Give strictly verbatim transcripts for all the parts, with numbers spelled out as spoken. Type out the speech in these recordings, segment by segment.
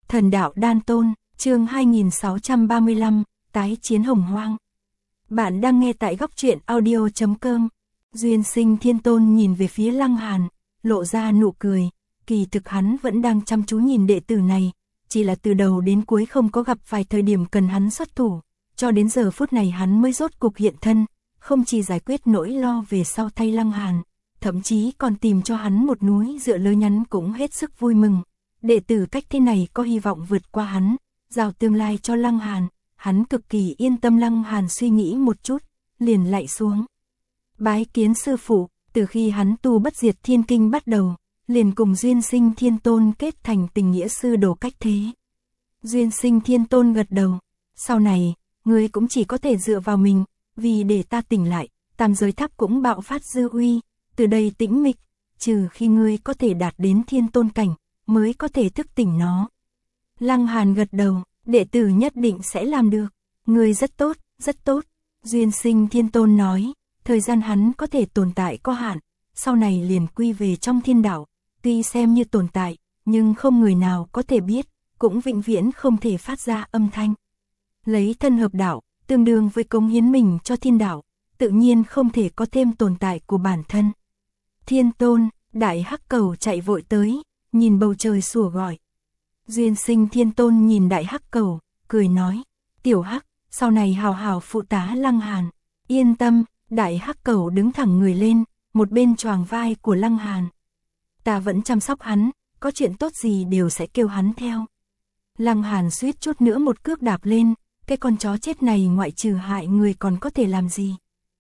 Thần đạo đan tôn, chương hai nghìn sáu trăm ba mươi lăm, tái chiến hồng hoang. Bạn đang nghe tại góc truyện audio chấm com. Duyên Sinh Thiên Tôn nhìn về phía Lăng Hàn, lộ ra nụ cười, kỳ thực hắn vẫn đang chăm chú nhìn đệ tử này, chỉ là từ đầu đến cuối không có gặp vài thời điểm cần hắn xuất thủ, cho đến giờ phút này hắn mới rốt cục hiện thân, không chỉ giải quyết nỗi lo về sau thay Lăng Hàn, thậm chí còn tìm cho hắn một núi dựa lơ nhắn cũng hết sức vui mừng. Đệ tử cách thế này có hy vọng vượt qua hắn, giao tương lai cho Lăng Hàn, hắn cực kỳ yên tâm. Lăng Hàn suy nghĩ một chút, liền lạy xuống. Bái kiến sư phụ, từ khi hắn tu bất diệt thiên kinh bắt đầu, liền cùng Duyên Sinh Thiên Tôn kết thành tình nghĩa sư đồ cách thế. Duyên Sinh Thiên Tôn gật đầu, sau này, ngươi cũng chỉ có thể dựa vào mình, vì để ta tỉnh lại, tam giới tháp cũng bạo phát dư uy, từ đây tĩnh mịch, trừ khi ngươi có thể đạt đến thiên tôn cảnh, mới có thể thức tỉnh nó. Lăng Hàn gật đầu, đệ tử nhất định sẽ làm được, ngươi rất tốt, rất tốt. Duyên Sinh Thiên Tôn nói, thời gian hắn có thể tồn tại có hạn, sau này liền quy về trong thiên đạo, tuy xem như tồn tại, nhưng không người nào có thể biết, cũng vĩnh viễn không thể phát ra âm thanh. Lấy thân hợp đạo, tương đương với cống hiến mình cho thiên đạo, tự nhiên không thể có thêm tồn tại của bản thân. Thiên Tôn, Đại Hắc Cầu chạy vội tới, nhìn bầu trời sủa gọi. Duyên Sinh Thiên Tôn nhìn Đại Hắc Cầu, cười nói, tiểu Hắc, sau này hào hào phụ tá Lăng Hàn. Yên tâm, Đại Hắc Cầu đứng thẳng người lên, một bên choàng vai của Lăng Hàn. Ta vẫn chăm sóc hắn, có chuyện tốt gì đều sẽ kêu hắn theo. Lăng Hàn suýt chút nữa một cước đạp lên, cái con chó chết này ngoại trừ hại người còn có thể làm gì.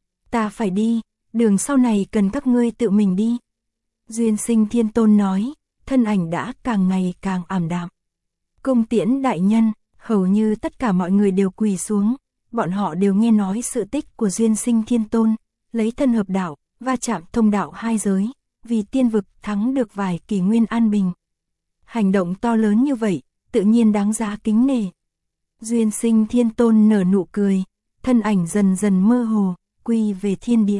Ta phải đi, đường sau này cần các ngươi tự mình đi. Duyên Sinh Thiên Tôn nói, thân ảnh đã càng ngày càng ảm đạm. Cung tiễn đại nhân, hầu như tất cả mọi người đều quỳ xuống, bọn họ đều nghe nói sự tích của Duyên Sinh Thiên Tôn, lấy thân hợp đạo, va chạm thông đạo hai giới, vì tiên vực thắng được vài kỷ nguyên an bình. Hành động to lớn như vậy, tự nhiên đáng giá kính nể. Duyên Sinh Thiên Tôn nở nụ cười, thân ảnh dần dần mơ hồ, quy về thiên địa.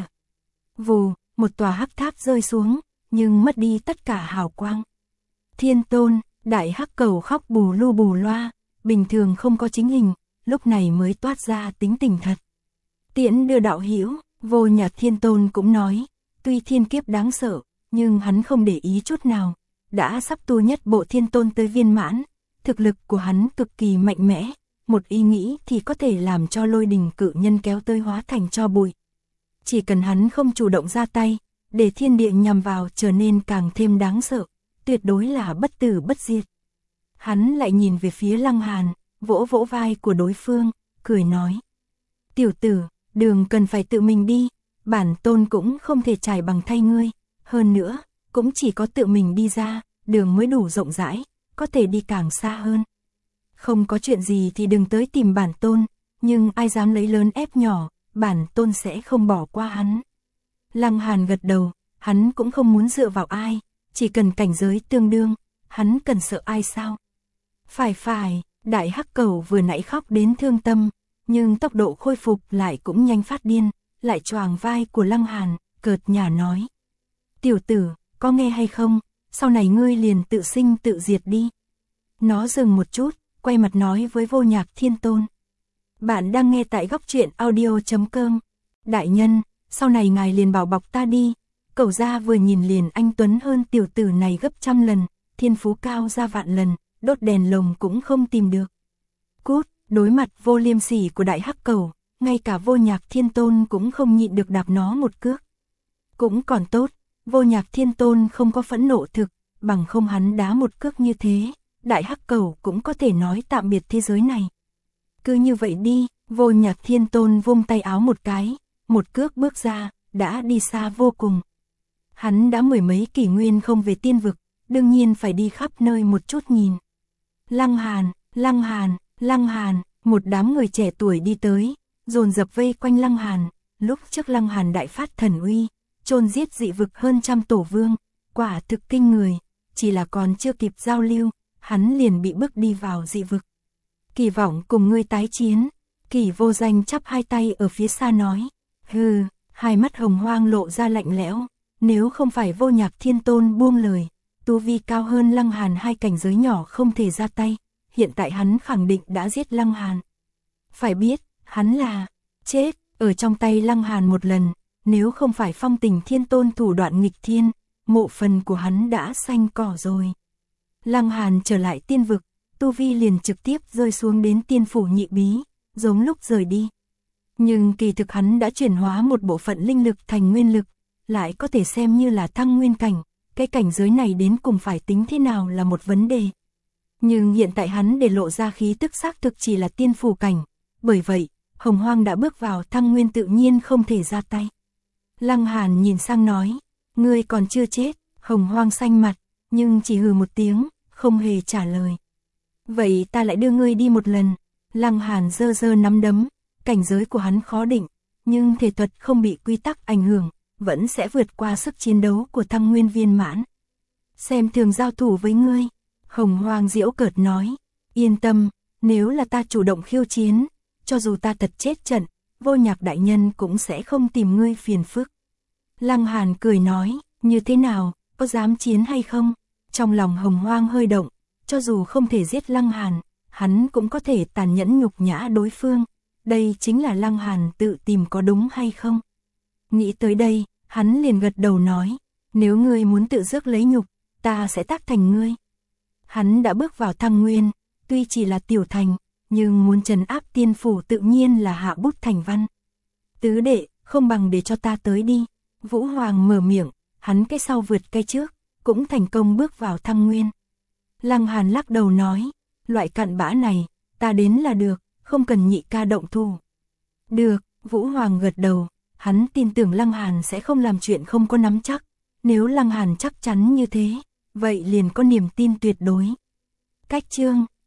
Vù, một tòa hắc tháp rơi xuống, nhưng mất đi tất cả hào quang. Thiên Tôn, Đại Hắc Cầu khóc bù lu bù loa, bình thường không có chính hình, lúc này mới toát ra tính tình thật. Tiễn đưa đạo hữu, Vô Nhạc Thiên Tôn cũng nói, tuy thiên kiếp đáng sợ, nhưng hắn không để ý chút nào, đã sắp tu nhất bộ thiên tôn tới viên mãn, thực lực của hắn cực kỳ mạnh mẽ, một ý nghĩ thì có thể làm cho lôi đình cự nhân kéo tới hóa thành tro bụi. Chỉ cần hắn không chủ động ra tay, để thiên địa nhằm vào trở nên càng thêm đáng sợ, tuyệt đối là bất tử bất diệt. Hắn lại nhìn về phía Lăng Hàn, vỗ vỗ vai của đối phương, cười nói. Tiểu tử, đường cần phải tự mình đi, bản tôn cũng không thể trải bằng thay ngươi, hơn nữa, cũng chỉ có tự mình đi ra, đường mới đủ rộng rãi, có thể đi càng xa hơn. Không có chuyện gì thì đừng tới tìm bản tôn, nhưng ai dám lấy lớn ép nhỏ, bản tôn sẽ không bỏ qua hắn. Lăng Hàn gật đầu, hắn cũng không muốn dựa vào ai, chỉ cần cảnh giới tương đương, hắn cần sợ ai sao? Phải phải, Đại Hắc Cầu vừa nãy khóc đến thương tâm, nhưng tốc độ khôi phục lại cũng nhanh phát điên, lại choàng vai của Lăng Hàn, cợt nhả nói. Tiểu tử, có nghe hay không, sau này ngươi liền tự sinh tự diệt đi. Nó dừng một chút, quay mặt nói với Vô Nhạc Thiên Tôn. Bạn đang nghe tại góc truyện audio chấm com. Đại nhân, sau này ngài liền bảo bọc ta đi. Cẩu gia vừa nhìn liền anh tuấn hơn tiểu tử này gấp trăm lần, thiên phú cao ra vạn lần, đốt đèn lồng cũng không tìm được. Cút, đối mặt vô liêm sỉ của Đại Hắc Cầu, ngay cả Vô Nhạc Thiên Tôn cũng không nhịn được đạp nó một cước. Cũng còn tốt, Vô Nhạc Thiên Tôn không có phẫn nộ thực, bằng không hắn đá một cước như thế, Đại Hắc Cầu cũng có thể nói tạm biệt thế giới này. Cứ như vậy đi, Vô Nhạc Thiên Tôn vung tay áo một cái, một cước bước ra, đã đi xa vô cùng. Hắn đã mười mấy kỷ nguyên không về tiên vực, đương nhiên phải đi khắp nơi một chút nhìn. Lăng Hàn, Lăng Hàn, Lăng Hàn, một đám người trẻ tuổi đi tới, dồn dập vây quanh Lăng Hàn, lúc trước Lăng Hàn đại phát thần uy, chôn giết dị vực hơn trăm tổ vương, quả thực kinh người, chỉ là còn chưa kịp giao lưu, hắn liền bị bước đi vào dị vực. Kỳ vọng cùng ngươi tái chiến, Kỳ Vô Danh chắp hai tay ở phía xa nói, hừ, hai mắt hồng hoang lộ ra lạnh lẽo, nếu không phải Vô Nhạc Thiên Tôn buông lời, tu vi cao hơn Lăng Hàn hai cảnh giới nhỏ không thể ra tay, hiện tại hắn khẳng định đã giết Lăng Hàn. Phải biết, hắn là chết ở trong tay Lăng Hàn một lần, nếu không phải Phong Tình Thiên Tôn thủ đoạn nghịch thiên, mộ phần của hắn đã xanh cỏ rồi. Lăng Hàn trở lại tiên vực, tu vi liền trực tiếp rơi xuống đến tiên phủ nhị bí, giống lúc rời đi. Nhưng kỳ thực hắn đã chuyển hóa một bộ phận linh lực thành nguyên lực, lại có thể xem như là thăng nguyên cảnh, cái cảnh giới này đến cùng phải tính thế nào là một vấn đề. Nhưng hiện tại hắn để lộ ra khí tức xác thực chỉ là tiên phủ cảnh, bởi vậy, Hồng Hoang đã bước vào thăng nguyên tự nhiên không thể ra tay. Lăng Hàn nhìn sang nói, ngươi còn chưa chết, Hồng Hoang xanh mặt, nhưng chỉ hừ một tiếng, không hề trả lời. Vậy ta lại đưa ngươi đi một lần. Lăng Hàn giơ giơ nắm đấm, cảnh giới của hắn khó định, nhưng thể thuật không bị quy tắc ảnh hưởng, vẫn sẽ vượt qua sức chiến đấu của thăng nguyên viên mãn. Xem thường giao thủ với ngươi, Hồng Hoang giễu cợt nói, yên tâm, nếu là ta chủ động khiêu chiến, cho dù ta thật chết trận, Vô Nhạc đại nhân cũng sẽ không tìm ngươi phiền phức. Lăng Hàn cười nói, như thế nào, có dám chiến hay không? Trong lòng Hồng Hoang hơi động, cho dù không thể giết Lăng Hàn, hắn cũng có thể tàn nhẫn nhục nhã đối phương. Đây chính là Lăng Hàn tự tìm có đúng hay không? Nghĩ tới đây, hắn liền gật đầu nói, nếu ngươi muốn tự rước lấy nhục, ta sẽ tác thành ngươi. Hắn đã bước vào thăng nguyên, tuy chỉ là tiểu thành, nhưng muốn trấn áp tiên phủ tự nhiên là hạ bút thành văn. Tứ đệ, không bằng để cho ta tới đi. Vũ Hoàng mở miệng, hắn cái sau vượt cái trước, cũng thành công bước vào thăng nguyên. Lăng Hàn lắc đầu nói, loại cặn bã này, ta đến là được, không cần nhị ca động thủ. Được, Vũ Hoàng gật đầu, hắn tin tưởng Lăng Hàn sẽ không làm chuyện không có nắm chắc. Nếu Lăng Hàn chắc chắn như thế, vậy liền có niềm tin tuyệt đối. Cách chương